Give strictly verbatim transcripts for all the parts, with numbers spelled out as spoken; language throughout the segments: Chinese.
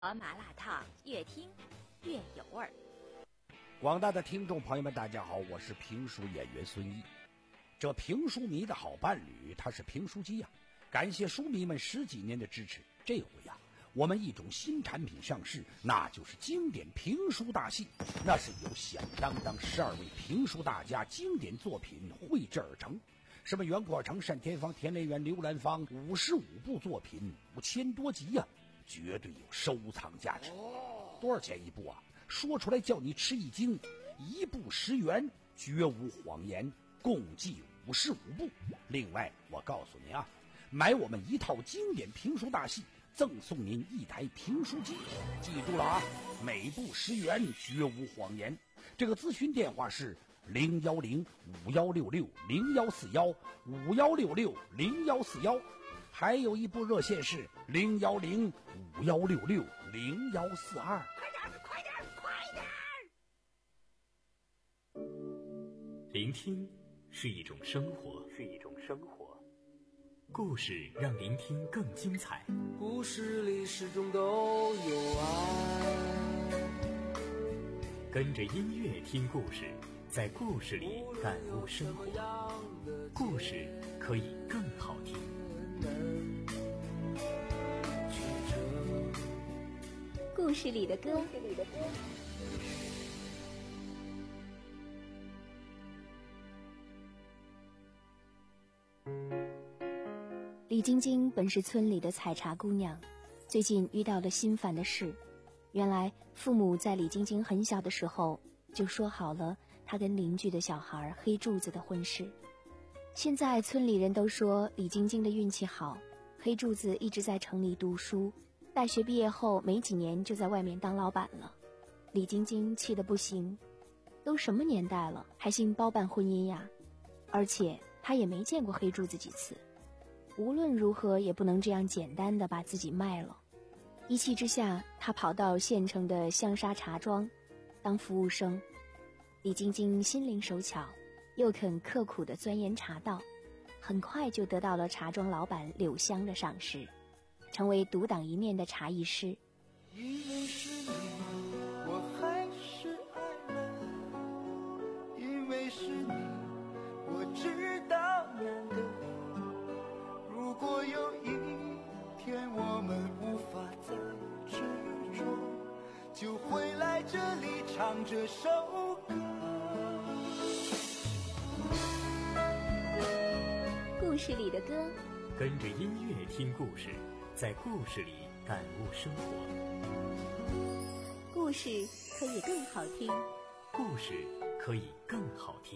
麻辣烫，越听越有味儿。 广大的听众朋友们，大家好，我是评书演员孙一。这评书迷的好伴侣，他是评书机呀、啊！感谢书迷们十几年的支持。这回呀、啊，我们一种新产品上市，那就是经典评书大戏。那是由响当当十二位评书大家经典作品绘制而成。什么袁阔成、单田芳、田连元、刘兰芳，五十五部作品，五千多集呀、啊，绝对有收藏价值。多少钱一部啊？说出来叫你吃一惊，一部十元，绝无谎言，共计五十五部。另外，我告诉你啊，买我们一套经典评书大戏，赠送您一台评书机。记住了啊，每部十元，绝无谎言。这个咨询电话是零幺零五幺六六零幺四幺五幺六六零幺四幺，还有一部热线是零幺零五幺六六零幺四二。 快点，快点，快点！ 聆听是一种生活，是一种生活。故事让聆听更精彩。 故事里始终都有爱。 跟着音乐听故事，在故事里感悟生活。故事可以更好听。 故事里的歌。 李晶晶本是村里的采茶姑娘，最近遇到了心烦的事。原来父母在李晶晶很小的时候就说好了她跟邻居的小孩黑柱子的婚事。现在村里人都说李晶晶的运气好，黑柱子一直在城里读书，大学毕业后没几年就在外面当老板了。李晶晶气得不行，都什么年代了还信包办婚姻呀？而且她也没见过黑柱子几次，无论如何也不能这样简单的把自己卖了。一气之下，他跑到县城的香沙茶庄当服务生。李晶晶心灵手巧，又肯刻苦地钻研茶道，很快就得到了茶庄老板柳香的赏识，成为独当一面的茶艺师。 因为是你，我还是爱了，因为是你，我知道难得。如果有一天我们无法再执着，就回来这里唱这首歌。 故事里的歌， 跟着音乐听故事，在故事里感悟生活。 故事可以更好听。 故事可以更好听。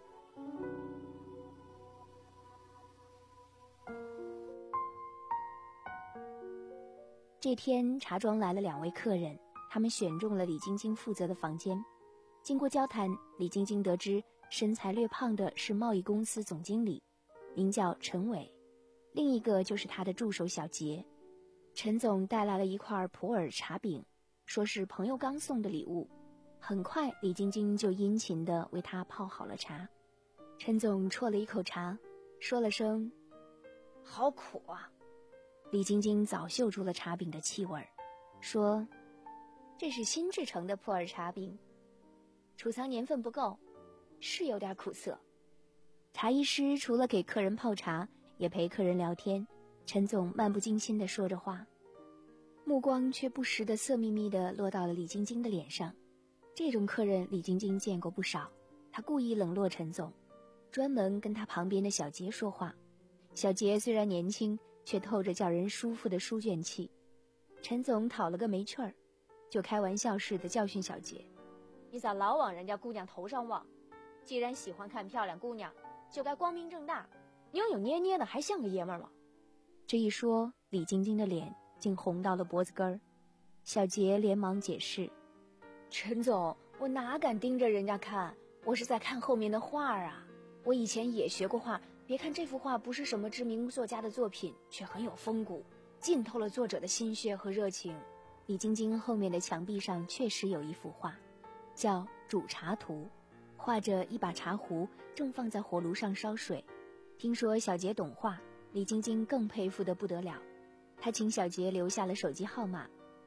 这天茶庄来了两位客人，他们选中了李晶晶负责的房间。经过交谈，李晶晶得知身材略胖的是贸易公司总经理，名叫陈伟，另一个就是他的助手小杰。陈总带来了一块普洱茶饼，说是朋友刚送的礼物。很快李晶晶就殷勤地为他泡好了茶。陈总啜了一口茶，说了声好苦啊。李晶晶早嗅出了茶饼的气味，说这是新制成的普洱茶饼，储藏年份不够，是有点苦涩。茶艺师除了给客人泡茶，也陪客人聊天。陈总漫不经心地说着话，目光却不时地色眯眯地落到了李晶晶的脸上。这种客人李晶晶见过不少，她故意冷落陈总，专门跟他旁边的小杰说话。小杰虽然年轻，却透着叫人舒服的书卷气。陈总讨了个没趣儿，就开玩笑似的教训小杰，你咋老往人家姑娘头上望？既然喜欢看漂亮姑娘，就该光明正大，扭扭捏捏的还像个爷们儿吗？这一说，李晶晶的脸竟红到了脖子根儿。小杰连忙解释，陈总，我哪敢盯着人家看，我是在看后面的画啊。我以前也学过画，别看这幅画不是什么知名作家的作品，却很有风骨，浸透了作者的心血和热情。李晶晶后面的墙壁上确实有一幅画，叫《煮茶图》，画着一把茶壶正放在火炉上烧水。听说小杰懂画，李晶晶更佩服得不得了。她请小杰留下了手机号码，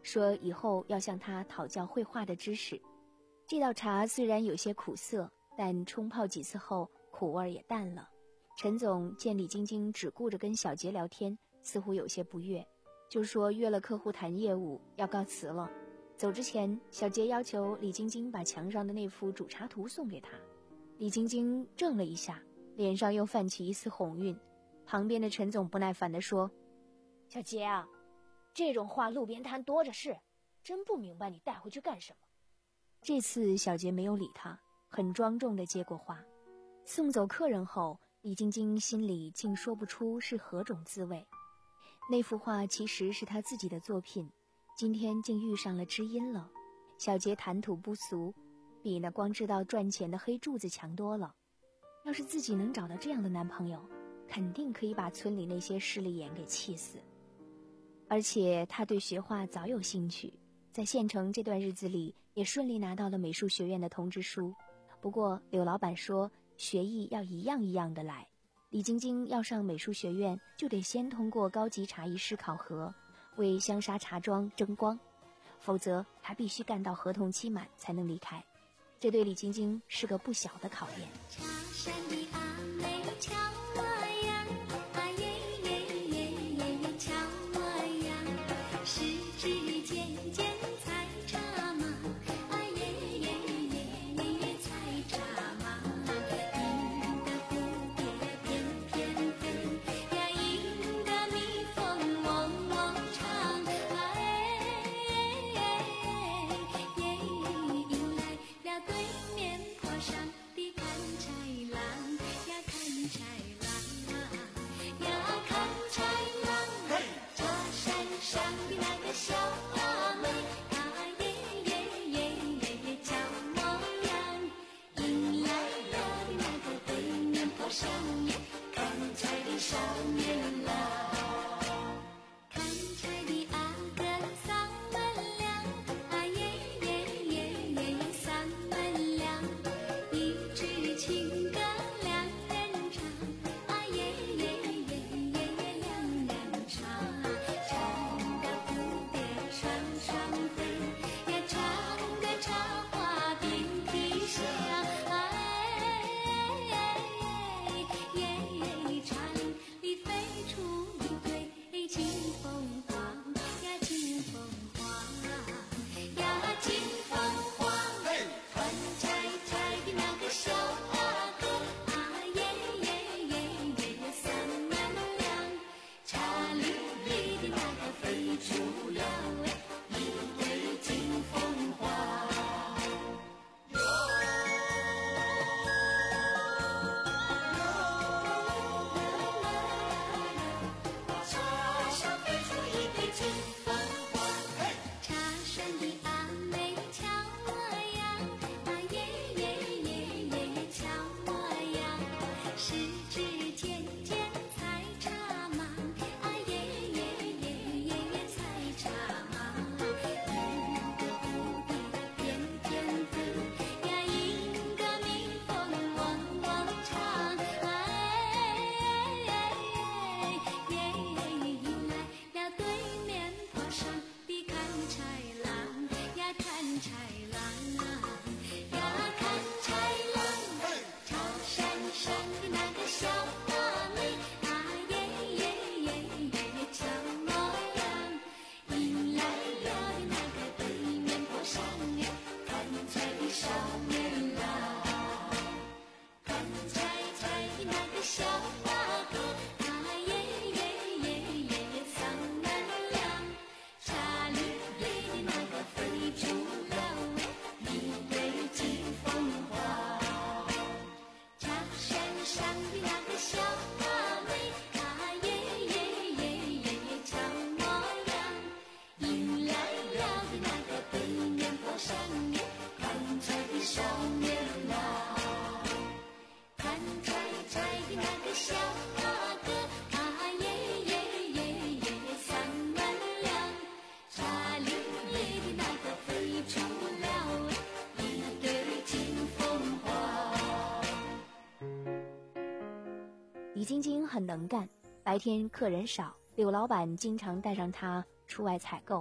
说以后要向他讨教绘画的知识。这道茶虽然有些苦涩，但冲泡几次后苦味也淡了。陈总见李晶晶只顾着跟小杰聊天，似乎有些不悦，就说约了客户谈业务，要告辞了。走之前，小杰要求李晶晶把墙上的那幅煮茶图送给他。李晶晶怔了一下，脸上又泛起一丝红晕。旁边的陈总不耐烦地说： 小杰啊，这种画路边摊多着是，真不明白你带回去干什么。 这次小杰没有理他，很庄重地接过画。送走客人后，李晶晶心里竟说不出是何种滋味。那幅画其实是他自己的作品，今天竟遇上了知音了。小杰谈吐不俗，比那光知道赚钱的黑柱子强多了。要是自己能找到这样的男朋友，肯定可以把村里那些势利眼给气死。而且他对学画早有兴趣，在县城这段日子里也顺利拿到了美术学院的通知书。不过柳老板说学艺要一样一样的来，李晶晶要上美术学院就得先通过高级茶艺师考核，为香沙茶庄争光，否则他必须干到合同期满才能离开。这对李晶晶是个不小的考验。 茶山的阿妹瞧我呀，啊耶耶耶耶瞧我呀，十指尖尖采茶嘛，啊耶耶耶耶采茶嘛，引得蝴蝶翩翩飞呀，引得蜜蜂嗡嗡唱，啊耶耶耶迎来了对面坡上的看柴郎呀，看柴郎呀，看柴郎，茶山上的那个小阿妹，她耶耶耶耶瞧模样，迎来了的那个对面坡上呀，看柴的少年郎，看柴的阿哥嗓门亮，啊耶耶耶耶嗓门亮，一支情歌两人唱，啊耶耶耶耶耶两人唱，唱得蝴蝶双双飞呀，唱得茶花遍地香，啊耶耶耶茶里飞出一对金凤凰呀，金凤凰呀，金凤凰，看柴柴的那个小阿哥，啊耶耶耶耶嗓门亮，茶里里的那个飞出了一对金凤凰。茶上飞出一对金凤凰，茶山的阿妹瞧我呀，啊耶耶耶耶瞧我呀，十指尖尖采茶嘛，啊耶耶耶耶采茶嘛，引得蝴蝶翩翩飞呀，引得蜜蜂嗡嗡唱，啊耶耶耶迎来了对面坡上的看柴郎呀，看柴郎呀，看柴郎，茶山上的那个小阿妹，啊耶耶耶耶瞧模样，迎来了的那个对面坡上呀，看柴的少年郎，看柴柴的那个小阿哥，啊耶耶耶耶嗓门亮，茶里里的那个飞出了一对金凤凰，茶山上的那个小阿妹，啊耶耶耶耶瞧模样，迎来了的那个对面坡上呀，看柴的少年郎，看柴柴的那个小阿哥，啊耶耶耶耶嗓门亮，茶里里的那个飞出了一对金凤凰。 李晶晶很能干，白天客人少，柳老板经常带上她出外采购。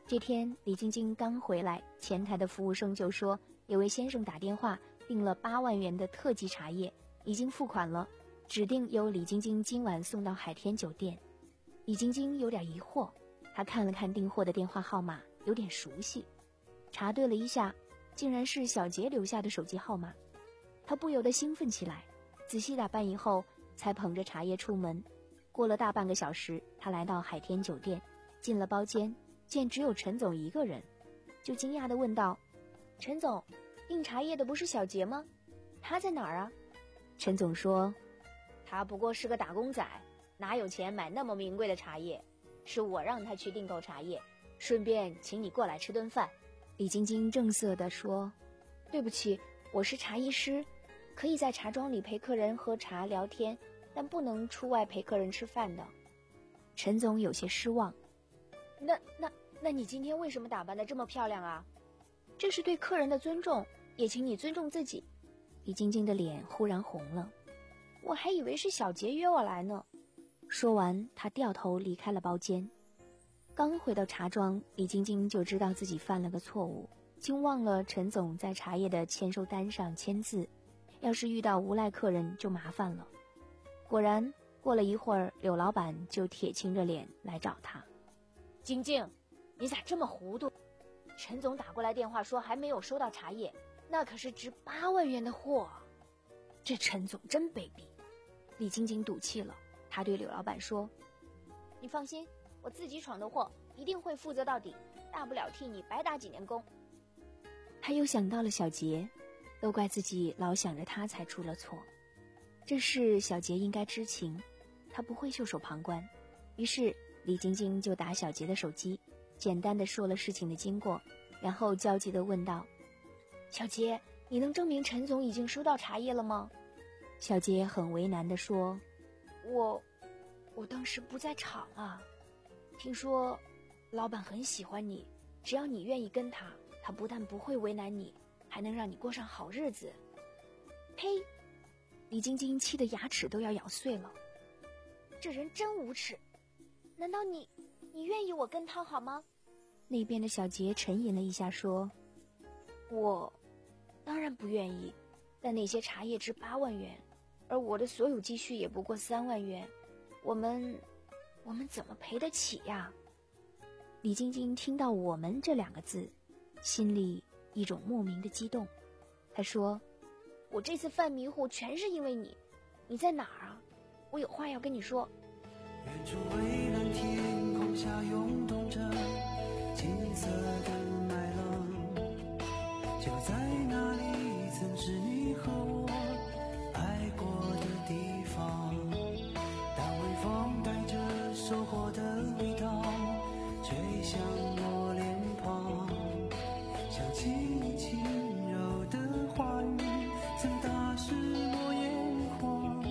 这天李晶晶刚回来，前台的服务生就说有位先生打电话订了八万元的特级茶叶，已经付款了，指定由李晶晶今晚送到海天酒店。李晶晶有点疑惑，她看了看订货的电话号码，有点熟悉，查对了一下，竟然是小杰留下的手机号码。她不由得兴奋起来，仔细打扮以后才捧着茶叶出门。过了大半个小时，她来到海天酒店，进了包间，见只有陈总一个人，就惊讶地问道：陈总，订茶叶的不是小杰吗？他在哪儿啊？陈总说：他不过是个打工仔，哪有钱买那么名贵的茶叶，是我让他去订购茶叶，顺便请你过来吃顿饭。李晶晶正色地说：对不起，我是茶艺师，可以在茶庄里陪客人喝茶聊天，但不能出外陪客人吃饭的。陈总有些失望。那那那你今天为什么打扮得这么漂亮啊？这是对客人的尊重，也请你尊重自己。李晶晶的脸忽然红了，我还以为是小杰约我来呢。说完，她掉头离开了包间。刚回到茶庄，李晶晶就知道自己犯了个错误，竟忘了陈总在茶叶的签收单上签字，要是遇到无赖客人就麻烦了。果然，过了一会儿，柳老板就铁青着脸来找她。晶晶，你咋这么糊涂？陈总打过来电话说还没有收到茶叶，那可是值八万元的货。这陈总真卑鄙。李晶晶赌气了，她对柳老板说：你放心，我自己闯的祸一定会负责到底，大不了替你白打几年工。她又想到了小杰，都怪自己老想着他才出了错。这事小杰应该知情，他不会袖手旁观。于是李晶晶就打小杰的手机，简单的说了事情的经过，然后焦急地问道：小杰，你能证明陈总已经收到茶叶了吗？小杰很为难地说：我我当时不在场啊，听说老板很喜欢你，只要你愿意跟他，他不但不会为难你，还能让你过上好日子。呸！李晶晶气得牙齿都要咬碎了，这人真无耻，难道你你愿意我跟他好吗？那边的小杰沉吟了一下说：我当然不愿意，但那些茶叶值八万元，而我的所有积蓄也不过三万元，我们我们怎么赔得起呀？李晶晶听到我们这两个字，心里一种莫名的激动。她说：我这次犯迷糊全是因为你，你在哪儿啊？我有话要跟你说。 远处蔚蓝天空下涌动着金色的麦浪，就在那里曾是你和我爱过的地方。当微风带着收获的味道吹向我脸庞，想起你轻柔的话语曾打湿我眼眶。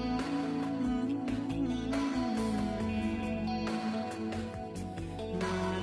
啦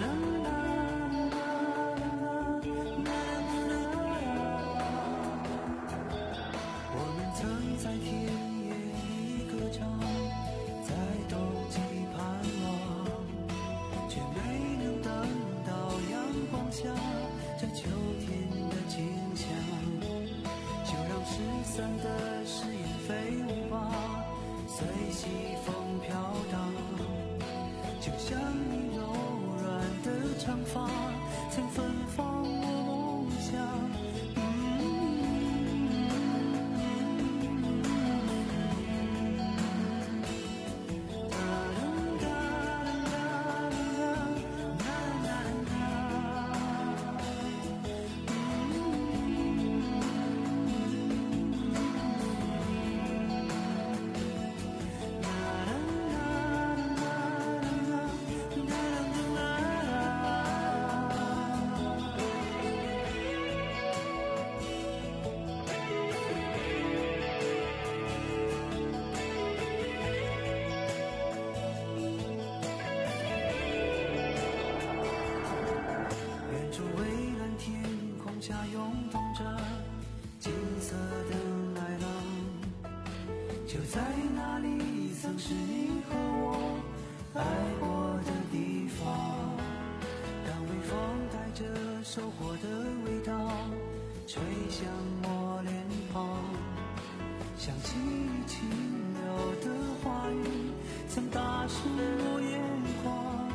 就在那里曾是你和我爱过的地方。当微风带着收获的味道吹向我脸庞，想起你轻柔的话语曾打湿我眼眶。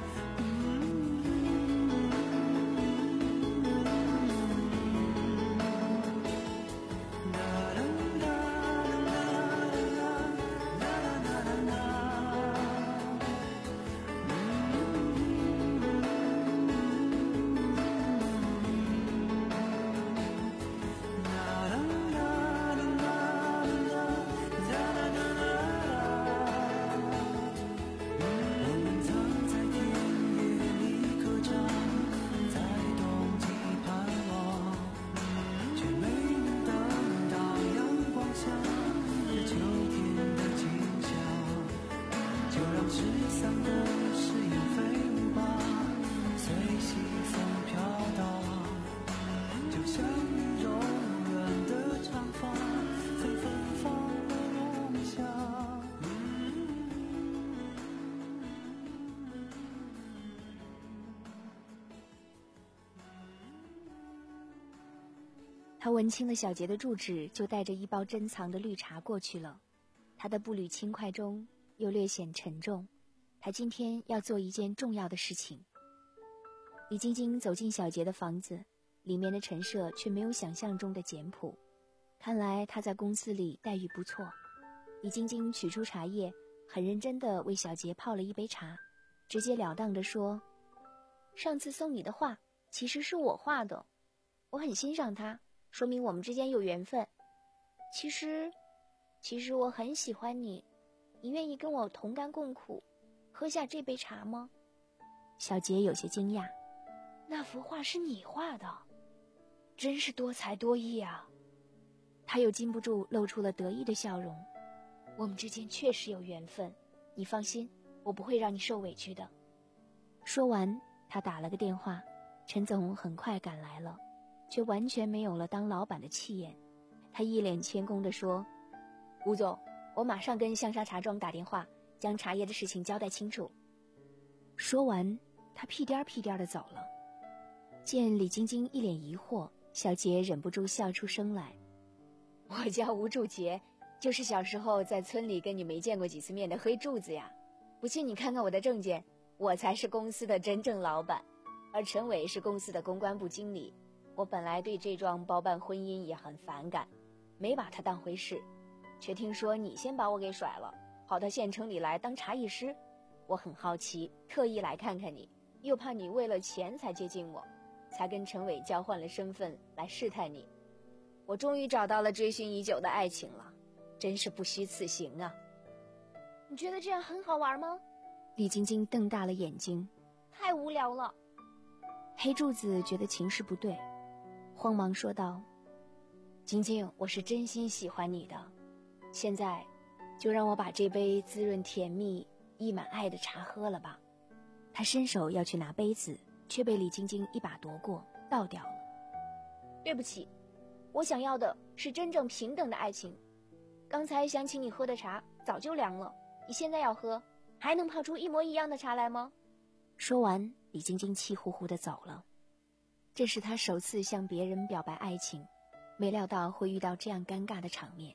他闻清了小杰的住址，就带着一包珍藏的绿茶过去了。他的步履轻快中又略显沉重，他今天要做一件重要的事情。李晶晶走进小杰的房子，里面的陈设却没有想象中的简朴，看来他在公司里待遇不错。李晶晶取出茶叶，很认真地为小杰泡了一杯茶，直截了当地说：上次送你的画其实是我画的，我很欣赏它，说明我们之间有缘分。其实其实我很喜欢你，你愿意跟我同甘共苦，喝下这杯茶吗？小杰有些惊讶，那幅画是你画的，真是多才多艺啊。他又禁不住露出了得意的笑容，我们之间确实有缘分，你放心，我不会让你受委屈的。说完，他打了个电话，陈总很快赶来了，却完全没有了当老板的气焰。他一脸谦恭地说：吴总，我马上跟香沙茶庄打电话，将茶叶的事情交代清楚。说完，他屁颠儿屁颠儿地走了。见李晶晶一脸疑惑，小杰忍不住笑出声来。我叫吴柱杰，就是小时候在村里跟你没见过几次面的黑柱子呀。不信你看看我的证件，我才是公司的真正老板，而陈伟是公司的公关部经理。我本来对这桩包办婚姻也很反感，没把他当回事，却听说你先把我给甩了，跑到县城里来当茶艺师。我很好奇，特意来看看你，又怕你为了钱才接近我，才跟陈伟交换了身份来试探你。我终于找到了追寻已久的爱情了，真是不虚此行啊。 你觉得这样很好玩吗？ 李晶晶瞪大了眼睛， 太无聊了。 黑柱子觉得情势不对，慌忙说道：晶晶，我是真心喜欢你的，现在就让我把这杯滋润甜蜜溢满爱的茶喝了吧。他伸手要去拿杯子，却被李晶晶一把夺过，倒掉了。 对不起，我想要的是真正平等的爱情。刚才想请你喝的茶早就凉了，你现在要喝，还能泡出一模一样的茶来吗？ 说完，李晶晶气呼呼地走了。这是她首次向别人表白爱情，没料到会遇到这样尴尬的场面。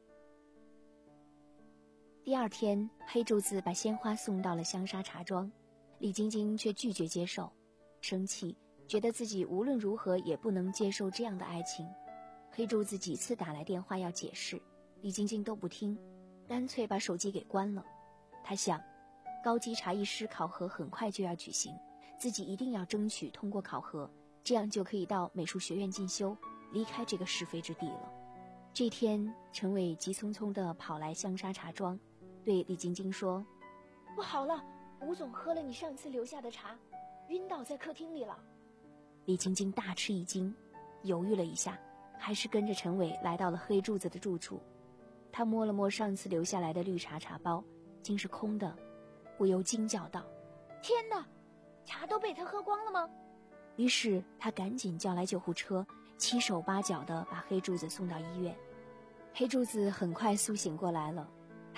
第二天，黑柱子把鲜花送到了香沙茶庄，李晶晶却拒绝接受，生气，觉得自己无论如何也不能接受这样的爱情。黑柱子几次打来电话要解释，李晶晶都不听，干脆把手机给关了。他想，高级茶艺师考核很快就要举行，自己一定要争取通过考核，这样就可以到美术学院进修，离开这个是非之地了。这天，陈伟急匆匆地跑来香沙茶庄，对李晶晶说： 不好了，吴总喝了你上次留下的茶，晕倒在客厅里了。 李晶晶大吃一惊，犹豫了一下，还是跟着陈伟来到了黑柱子的住处。他摸了摸上次留下来的绿茶茶包，竟是空的，不由惊叫道： 天哪，茶都被他喝光了吗？ 于是他赶紧叫来救护车，七手八脚地把黑柱子送到医院。黑柱子很快苏醒过来了，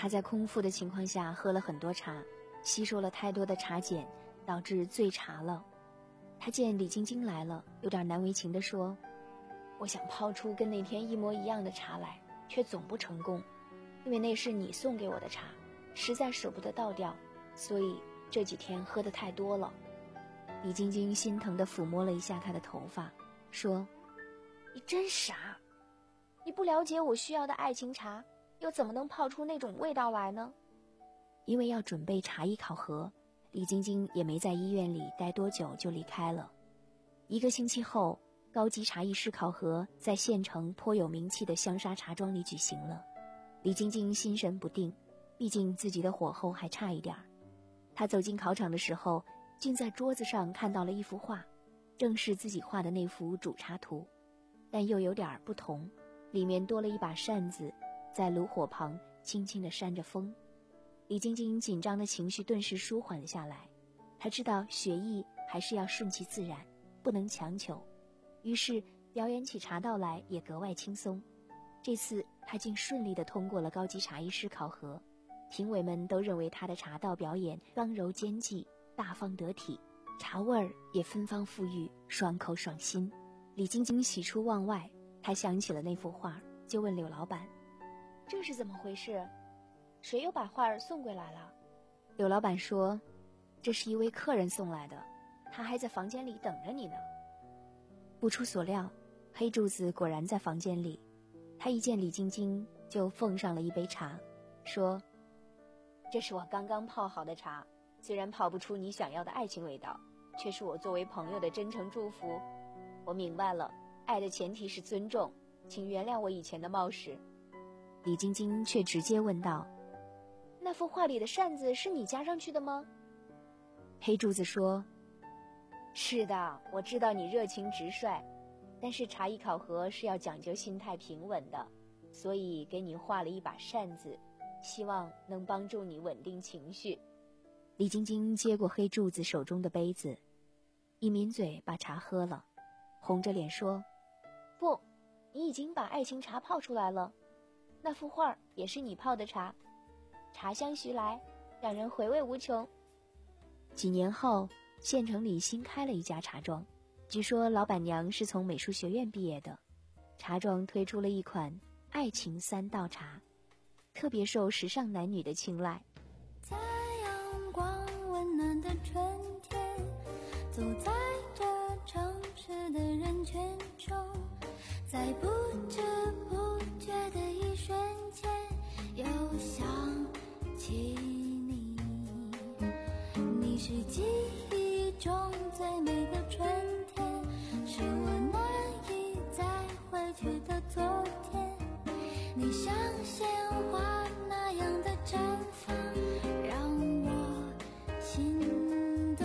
他在空腹的情况下喝了很多茶，吸收了太多的茶碱，导致醉茶了。他见李晶晶来了，有点难为情地说：我想泡出跟那天一模一样的茶来，却总不成功，因为那是你送给我的茶，实在舍不得倒掉，所以这几天喝得太多了。李晶晶心疼地抚摸了一下他的头发，说：你真傻，你不了解我需要的爱情茶，又怎么能泡出那种味道来呢？因为要准备茶艺考核，李晶晶也没在医院里待多久就离开了。一个星期后，高级茶艺师考核在县城颇有名气的香沙茶庄里举行了。李晶晶心神不定，毕竟自己的火候还差一点儿。她走进考场的时候，竟在桌子上看到了一幅画，正是自己画的那幅煮茶图，但又有点不同，里面多了一把扇子，在炉火旁轻轻地扇着风。李晶晶紧张的情绪顿时舒缓了下来，她知道学艺还是要顺其自然，不能强求，于是表演起茶道来也格外轻松。这次她竟顺利地通过了高级茶艺师考核，评委们都认为她的茶道表演刚柔兼济，大方得体，茶味儿也芬芳馥郁，爽口爽心。李晶晶喜出望外，她想起了那幅画，就问柳老板：这是怎么回事？谁又把画儿送过来了？柳老板说：这是一位客人送来的，他还在房间里等着你呢。不出所料，黑柱子果然在房间里，他一见李晶晶就奉上了一杯茶，说：这是我刚刚泡好的茶，虽然泡不出你想要的爱情味道，却是我作为朋友的真诚祝福。我明白了，爱的前提是尊重，请原谅我以前的冒失。李晶晶却直接问道：那幅画里的扇子是你加上去的吗？黑柱子说：是的，我知道你热情直率，但是茶艺考核是要讲究心态平稳的，所以给你画了一把扇子，希望能帮助你稳定情绪。李晶晶接过黑柱子手中的杯子，一抿嘴把茶喝了，红着脸说：不，你已经把爱情茶泡出来了，那幅画也是你泡的茶，茶香徐来，让人回味无穷。几年后，县城里新开了一家茶庄，据说老板娘是从美术学院毕业的。茶庄推出了一款爱情三道茶，特别受时尚男女的青睐。 在阳光温暖的春天，走在这城市的人群中，在不知不觉的一瞬间，又想起你。你是记忆中最美的春天，是我难以再回去的昨天。你像鲜花那样的绽放，让我心动。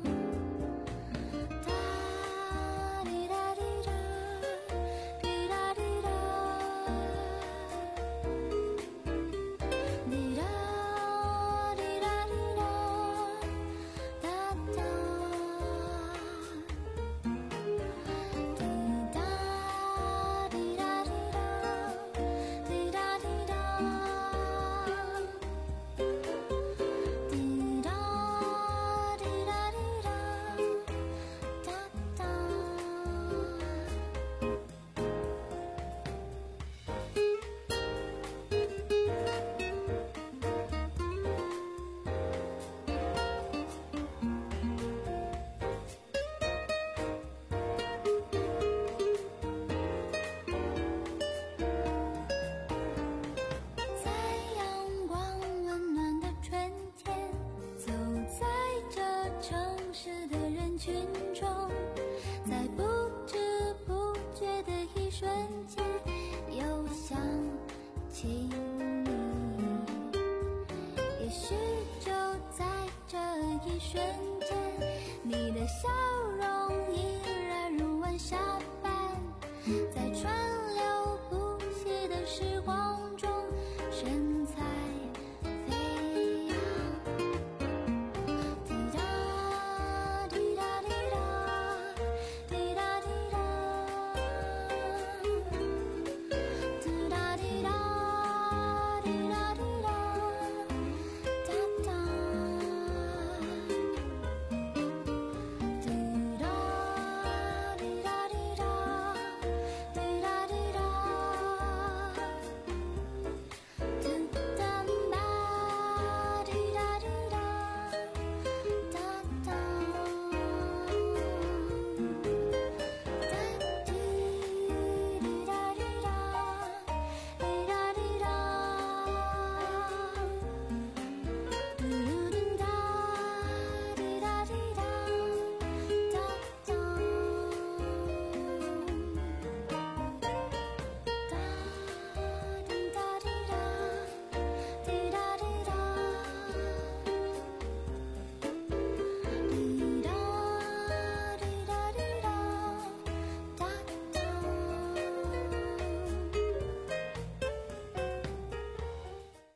哒滴哒滴哒，滴哒滴哒，滴哒滴哒滴哒，哒哒，滴哒滴哒滴哒。滴答滴答，滴答滴答滴答，哒哒。在阳光温暖的春天，走在这城市的人群中，在不知不觉的一瞬间，又想起你。也许就在这一瞬间，你的笑容依然如晚霞般，在川流不息的时光中，身材飞扬。滴答滴答滴答，滴答滴答，滴答滴答，滴答滴答。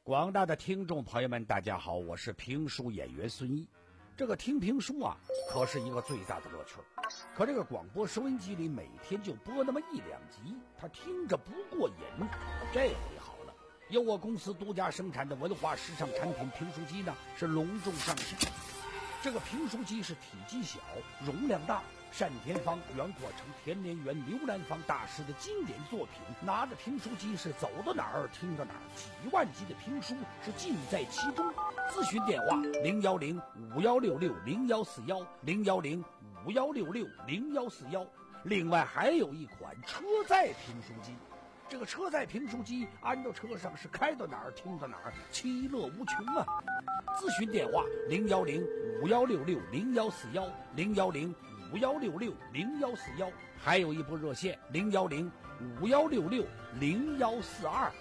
广大的听众朋友们，大家好，我是评书演员孙一。这个听评书啊，可是一个最大的乐趣。可这个广播收音机里每天就播那么一两集，他听着不过瘾。这回好了，由我公司独家生产的文化时尚产品评书机呢，是隆重上市。这个评书机是体积小、容量大，单田芳、袁阔成、田连元、刘兰芳大师的经典作品，拿着评书机是走到哪儿听到哪儿，几万集的评书是尽在其中。咨询电话零幺零五幺六六零幺四幺零幺零五幺六六零幺四幺。另外还有一款车载评书机，这个车载评书机安到车上是开到哪儿听到哪儿，其乐无穷啊！咨询电话零幺零五幺六六零幺四幺零幺零五幺六六零幺四幺，还有一部热线零幺零五幺六六零幺四二。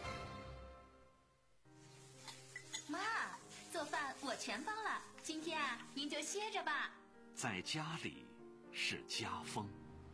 妈，做饭我全包了，今天啊，您就歇着吧。 在家里是家风。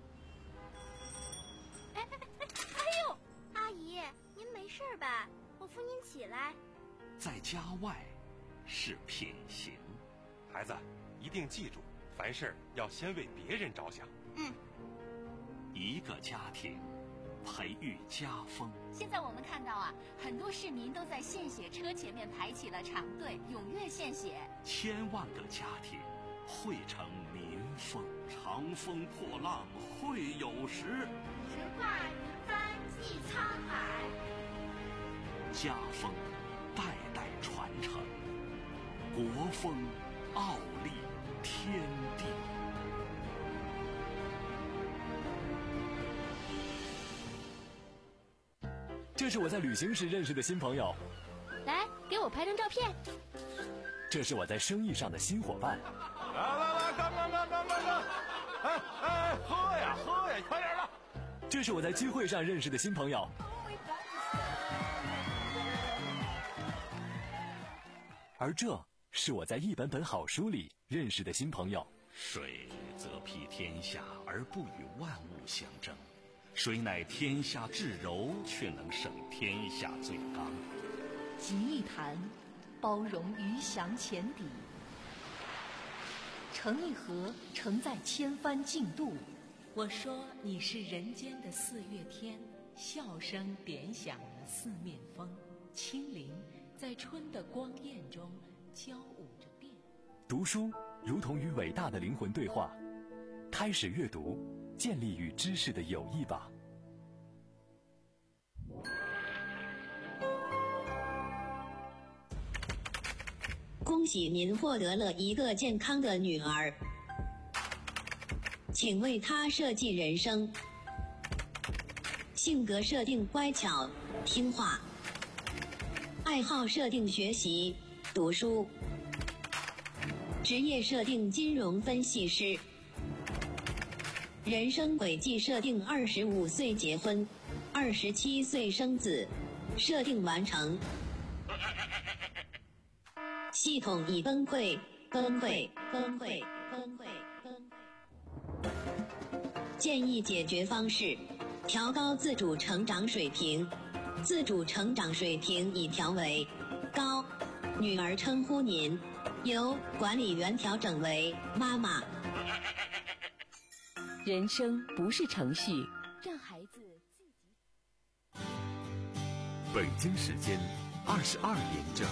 哎哎哎！哎呦，阿姨，您没事吧？我扶您起来。 在家外是品行。 孩子，一定记住，凡事要先为别人着想。 嗯。 一个家庭，培育家风。 现在我们看到啊，很多市民都在献血车前面排起了长队，踊跃献血。 千万个家庭汇成民风，长风破浪会有时。 直挂云帆济沧海。 家风代代传承，国风傲立天地。 这是我在旅行时认识的新朋友， 来给我拍张照片。 这是我在生意上的新伙伴。 来来来，干干干干干干！哎哎，喝呀喝呀，快点了！ 这是我在聚会上认识的新朋友。而这是我在一本本好书里认识的新朋友。 水则披天下而不与万物相争，谁乃天下至柔，却能胜天下最刚。 集一坛，包容鱼翔浅底；盛一盒，承载千帆竞渡。我说你是人间的四月天，笑声点响了四面风，清灵在春的光艳中交舞着变。 读书如同与伟大的灵魂对话，开始阅读，建立与知识的友谊吧。 恭喜您获得了一个健康的女儿，请为她设计人生。性格设定乖巧听话，爱好设定学习读书，职业设定金融分析师，人生轨迹设定二十五岁结婚，二十七岁生子，设定完成。系统已崩溃，崩溃，崩溃，崩溃，崩溃。建议解决方式：调高自主成长水平。自主成长水平已调为高，女儿称呼您，由管理员调整为妈妈。 人生不是程序， 让孩子自己。 北京时间二十二点整。